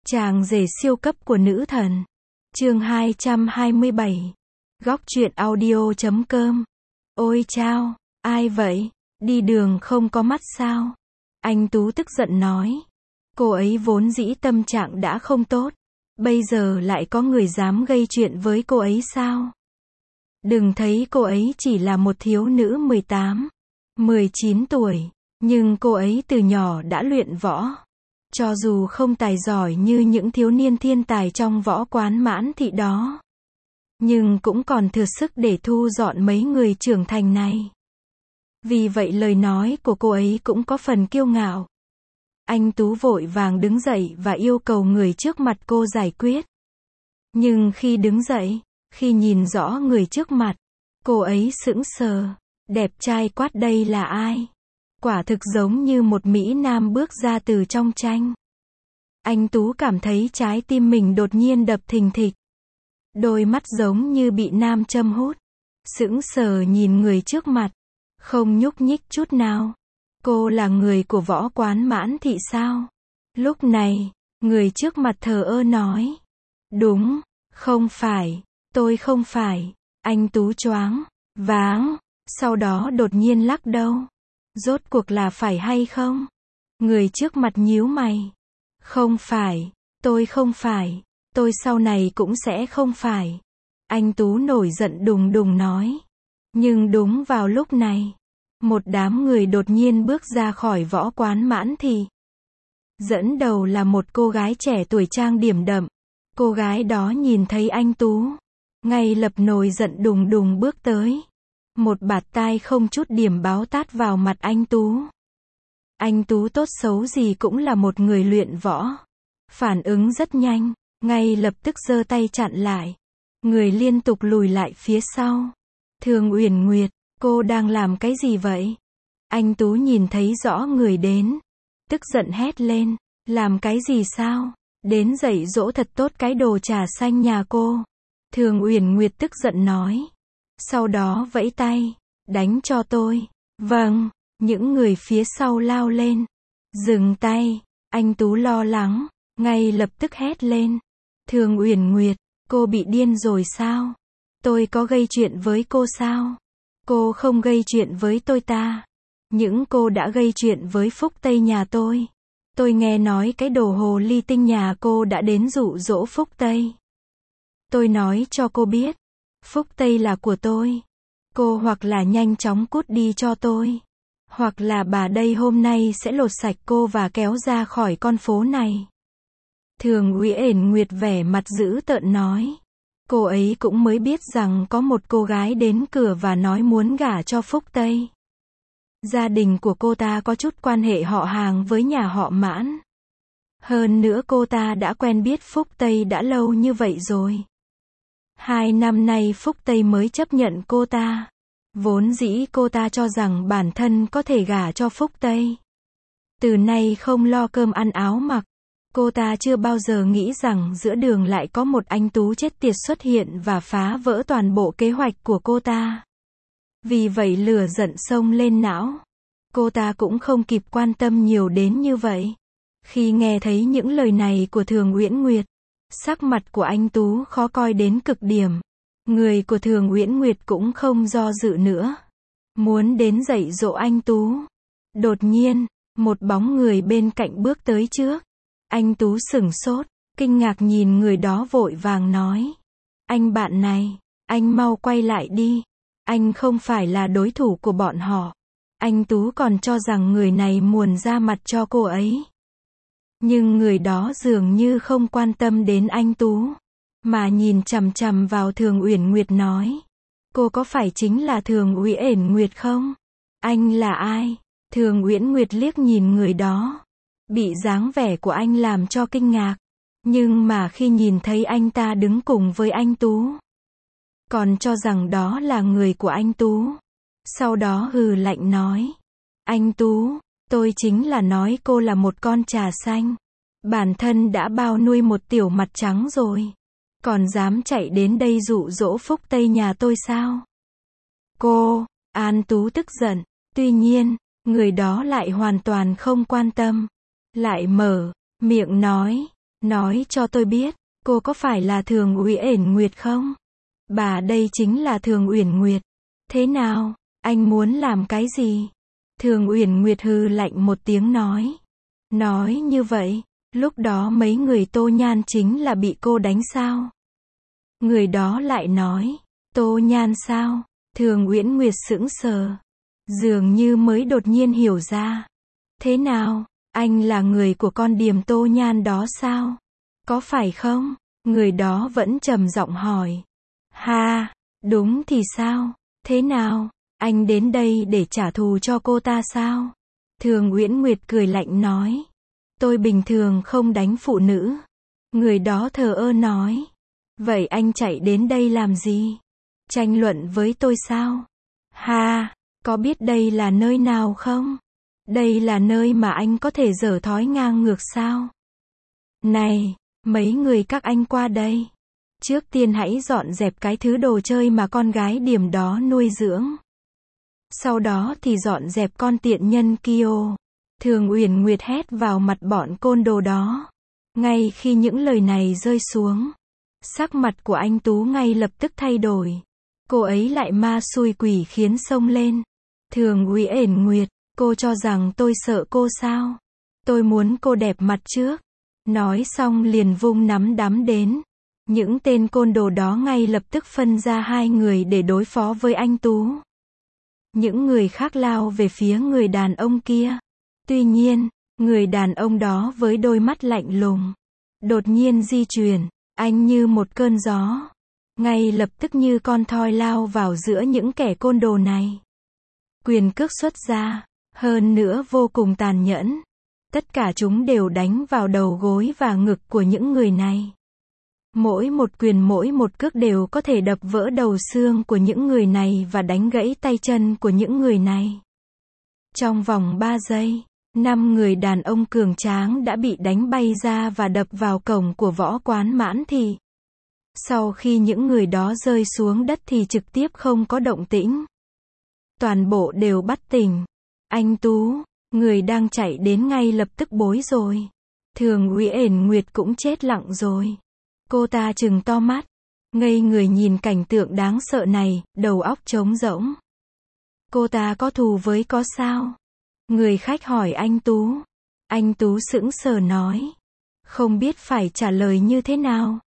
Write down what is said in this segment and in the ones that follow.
Chàng rể siêu cấp của nữ thần. Chương 227. Góc truyện audio.com. Ôi chao, ai vậy? Đi đường không có mắt sao? Anh Tú tức giận nói. Cô ấy vốn dĩ tâm trạng đã không tốt. Bây giờ lại có người dám gây chuyện với cô ấy sao? Đừng thấy cô ấy chỉ là một thiếu nữ 18, 19 tuổi. Nhưng cô ấy từ nhỏ đã luyện võ. Cho dù không tài giỏi như những thiếu niên thiên tài trong võ quán Mãn Thị đó, nhưng cũng còn thừa sức để thu dọn mấy người trưởng thành này. Vì vậy lời nói của cô ấy cũng có phần kiêu ngạo. Anh Tú vội vàng đứng dậy và yêu cầu người trước mặt cô giải quyết. Nhưng khi đứng dậy, khi nhìn rõ người trước mặt, cô ấy sững sờ. Đẹp trai quá, đây là ai? Quả thực giống như một mỹ nam bước ra từ trong tranh. Anh Tú cảm thấy trái tim mình đột nhiên đập thình thịch. Đôi mắt giống như bị nam châm hút. Sững sờ nhìn người trước mặt, không nhúc nhích chút nào. Cô là người của võ quán Mãn Thị sao? Lúc này, người trước mặt thờ ơ nói. Đúng, không phải, tôi không phải. Anh Tú choáng váng, sau đó đột nhiên lắc đầu. Rốt cuộc là phải hay không? Người trước mặt nhíu mày. Không phải, tôi không phải, tôi sau này cũng sẽ không phải. Anh Tú nổi giận đùng đùng nói. Nhưng đúng vào lúc này, một đám người đột nhiên bước ra khỏi võ quán Mãn Thị. Dẫn đầu là một cô gái trẻ tuổi trang điểm đậm. Cô gái đó nhìn thấy anh Tú, ngay lập nổi giận đùng đùng bước tới. Một bạt tai không chút điểm báo tát vào mặt anh Tú. Anh Tú tốt xấu gì cũng là một người luyện võ. Phản ứng rất nhanh, ngay lập tức giơ tay chặn lại. Người liên tục lùi lại phía sau. Thường Uyển Nguyệt, cô đang làm cái gì vậy? Anh Tú nhìn thấy rõ người đến. Tức giận hét lên. Làm cái gì sao? Đến dạy dỗ thật tốt cái đồ trà xanh nhà cô. Thường Uyển Nguyệt tức giận nói. Sau đó vẫy tay. Đánh cho tôi. Vâng. Những người phía sau lao lên. Dừng tay. Anh Tú lo lắng, ngay lập tức hét lên. Thường Uyển Nguyệt, cô bị điên rồi sao? Tôi có gây chuyện với cô sao? Cô không gây chuyện với tôi ta. Những cô đã gây chuyện với Phúc Tây nhà tôi. Tôi nghe nói cái đồ hồ ly tinh nhà cô đã đến dụ dỗ Phúc Tây. Tôi nói cho cô biết. Phúc Tây là của tôi. Cô hoặc là nhanh chóng cút đi cho tôi. Hoặc là bà đây hôm nay sẽ lột sạch cô và kéo ra khỏi con phố này. Thường Uyển Nguyệt vẻ mặt dữ tợn nói. Cô ấy cũng mới biết rằng có một cô gái đến cửa và nói muốn gả cho Phúc Tây. Gia đình của cô ta có chút quan hệ họ hàng với nhà họ Mãn. Hơn nữa cô ta đã quen biết Phúc Tây đã lâu như vậy rồi. 2 năm nay Phúc Tây mới chấp nhận cô ta. Vốn dĩ cô ta cho rằng bản thân có thể gả cho Phúc Tây. Từ nay không lo cơm ăn áo mặc. Cô ta chưa bao giờ nghĩ rằng giữa đường lại có một anh Tú chết tiệt xuất hiện và phá vỡ toàn bộ kế hoạch của cô ta. Vì vậy lửa giận xông lên não. Cô ta cũng không kịp quan tâm nhiều đến như vậy. Khi nghe thấy những lời này của Thường Uyển Nguyệt, sắc mặt của anh Tú khó coi đến cực điểm. Người của Thường Uyển Nguyệt cũng không do dự nữa. Muốn đến dạy dỗ anh Tú. Đột nhiên, một bóng người bên cạnh bước tới trước. Anh Tú sửng sốt, kinh ngạc nhìn người đó vội vàng nói. Anh bạn này, anh mau quay lại đi. Anh không phải là đối thủ của bọn họ. Anh Tú còn cho rằng người này muốn ra mặt cho cô ấy. Nhưng người đó dường như không quan tâm đến anh Tú. Mà nhìn chằm chằm vào Thường Uyển Nguyệt nói. Cô có phải chính là Thường Uyển Nguyệt không? Anh là ai? Thường Uyển Nguyệt liếc nhìn người đó. Bị dáng vẻ của anh làm cho kinh ngạc. Nhưng mà khi nhìn thấy anh ta đứng cùng với anh Tú, còn cho rằng đó là người của anh Tú. Sau đó hừ lạnh nói. Anh Tú, tôi chính là nói cô là một con trà xanh. Bản thân đã bao nuôi một tiểu mặt trắng rồi. Còn dám chạy đến đây dụ dỗ Phúc Tây nhà tôi sao? Cô, An Tú tức giận. Tuy nhiên, người đó lại hoàn toàn không quan tâm. Lại mở miệng nói. Nói cho tôi biết, cô có phải là Thường Uyển Nguyệt không? Bà đây chính là Thường Uyển Nguyệt. Thế nào, anh muốn làm cái gì? Thường Uyển Nguyệt hừ lạnh một tiếng nói. Nói như vậy, lúc đó mấy người Tô Nhan chính là bị cô đánh sao? Người đó lại nói, Tô Nhan sao? Thường Uyển Nguyệt sững sờ. Dường như mới đột nhiên hiểu ra. Thế nào, anh là người của con điềm Tô Nhan đó sao? Có phải không? Người đó vẫn trầm giọng hỏi. Ha, đúng thì sao? Thế nào, anh đến đây để trả thù cho cô ta sao? Thường Uyển Nguyệt cười lạnh nói. Tôi bình thường không đánh phụ nữ. Người đó thờ ơ nói. Vậy anh chạy đến đây làm gì? Tranh luận với tôi sao? Ha, có biết đây là nơi nào không? Đây là nơi mà anh có thể dở thói ngang ngược sao? Này, mấy người các anh qua đây. Trước tiên hãy dọn dẹp cái thứ đồ chơi mà con gái điềm đó nuôi dưỡng. Sau đó thì dọn dẹp con tiện nhân kia. Thường Uyển Nguyệt hét vào mặt bọn côn đồ đó. Ngay khi những lời này rơi xuống, sắc mặt của anh Tú ngay lập tức thay đổi. Cô ấy lại ma xui quỷ khiến xông lên. Thường Uyển Nguyệt, cô cho rằng tôi sợ cô sao? Tôi muốn cô đẹp mặt trước. Nói xong liền vung nắm đấm đến. Những tên côn đồ đó ngay lập tức phân ra hai người để đối phó với anh Tú. Những người khác lao về phía người đàn ông kia. Tuy nhiên, người đàn ông đó với đôi mắt lạnh lùng, đột nhiên di chuyển, anh như một cơn gió. Ngay lập tức như con thoi lao vào giữa những kẻ côn đồ này. Quyền cước xuất ra, hơn nữa vô cùng tàn nhẫn. Tất cả chúng đều đánh vào đầu gối và ngực của những người này. Mỗi một quyền mỗi một cước đều có thể đập vỡ đầu xương của những người này và đánh gãy tay chân của những người này. Trong vòng 3 giây, 5 người đàn ông cường tráng đã bị đánh bay ra và đập vào cổng của võ quán Mãn Thị. Sau khi những người đó rơi xuống đất thì trực tiếp không có động tĩnh. Toàn bộ đều bất tỉnh. Anh Tú, người đang chạy đến ngay lập tức bối rồi. Thường Uyển Nguyệt cũng chết lặng rồi. Cô ta trừng to mắt, ngây người nhìn cảnh tượng đáng sợ này, đầu óc trống rỗng. Cô ta có thù với có sao? Người khách hỏi anh Tú. Anh Tú sững sờ nói. Không biết phải trả lời như thế nào.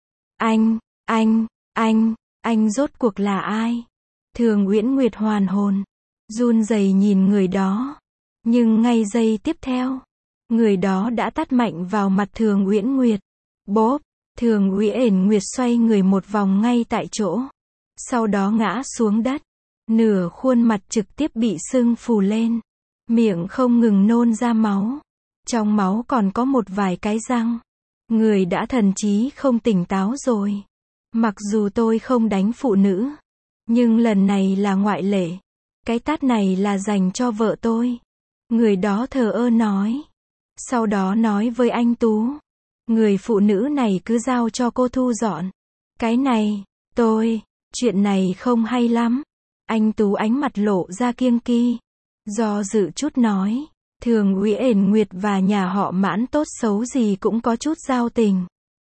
Anh rốt cuộc là ai? Thường Uyển Nguyệt hoàn hồn, run rẩy nhìn người đó. Nhưng ngay giây tiếp theo, người đó đã tát mạnh vào mặt Thường Uyển Nguyệt. Bốp, Thường Uyển Nguyệt xoay người một vòng ngay tại chỗ. Sau đó ngã xuống đất. Nửa khuôn mặt trực tiếp bị sưng phù lên. Miệng không ngừng nôn ra máu. Trong máu còn có một vài cái răng. Người đã thần trí không tỉnh táo rồi. Mặc dù tôi không đánh phụ nữ, nhưng lần này là ngoại lệ. Cái tát này là dành cho vợ tôi. Người đó thờ ơ nói. Sau đó nói với anh Tú. Người phụ nữ này cứ giao cho cô thu dọn. Cái này, chuyện này không hay lắm. Anh Tú ánh mặt lộ ra kiêng kỵ. Do dự chút nói. Thường Uyển Nguyệt và nhà họ Mãn tốt xấu gì cũng có chút giao tình.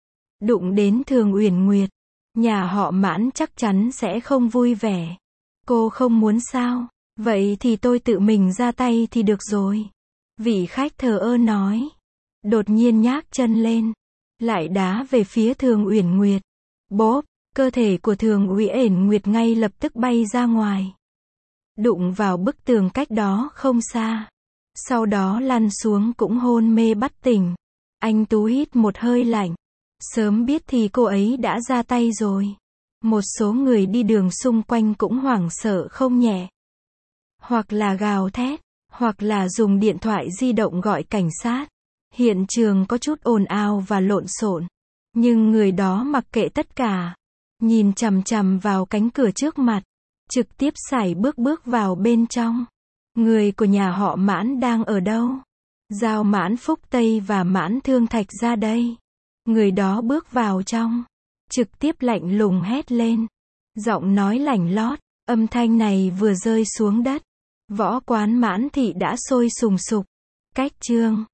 Đụng đến Thường Uyển Nguyệt, nhà họ Mãn chắc chắn sẽ không vui vẻ. Cô không muốn sao? Vậy thì tôi tự mình ra tay thì được rồi. Vị khách thờ ơ nói. Đột nhiên nhác chân lên, lại đá về phía Thường Uyển Nguyệt. Bốp, cơ thể của Thường Uyển Nguyệt ngay lập tức bay ra ngoài. Đụng vào bức tường cách đó không xa. Sau đó lăn xuống cũng hôn mê bất tỉnh. Anh Tú hít một hơi lạnh. Sớm biết thì cô ấy đã ra tay rồi. Một số người đi đường xung quanh cũng hoảng sợ không nhẹ. Hoặc là gào thét, hoặc là dùng điện thoại di động gọi cảnh sát. Hiện trường có chút ồn ào và lộn xộn. Nhưng người đó mặc kệ tất cả. Nhìn chằm chằm vào cánh cửa trước mặt. Trực tiếp sải bước vào bên trong. Người của nhà họ Mãn đang ở đâu? Giao Mãn Phúc Tây và Mãn Thương Thạch ra đây. Người đó bước vào trong. Trực tiếp lạnh lùng hét lên. Giọng nói lảnh lót. Âm thanh này vừa rơi xuống đất. Võ quán Mãn Thị đã sôi sùng sục. Cách chương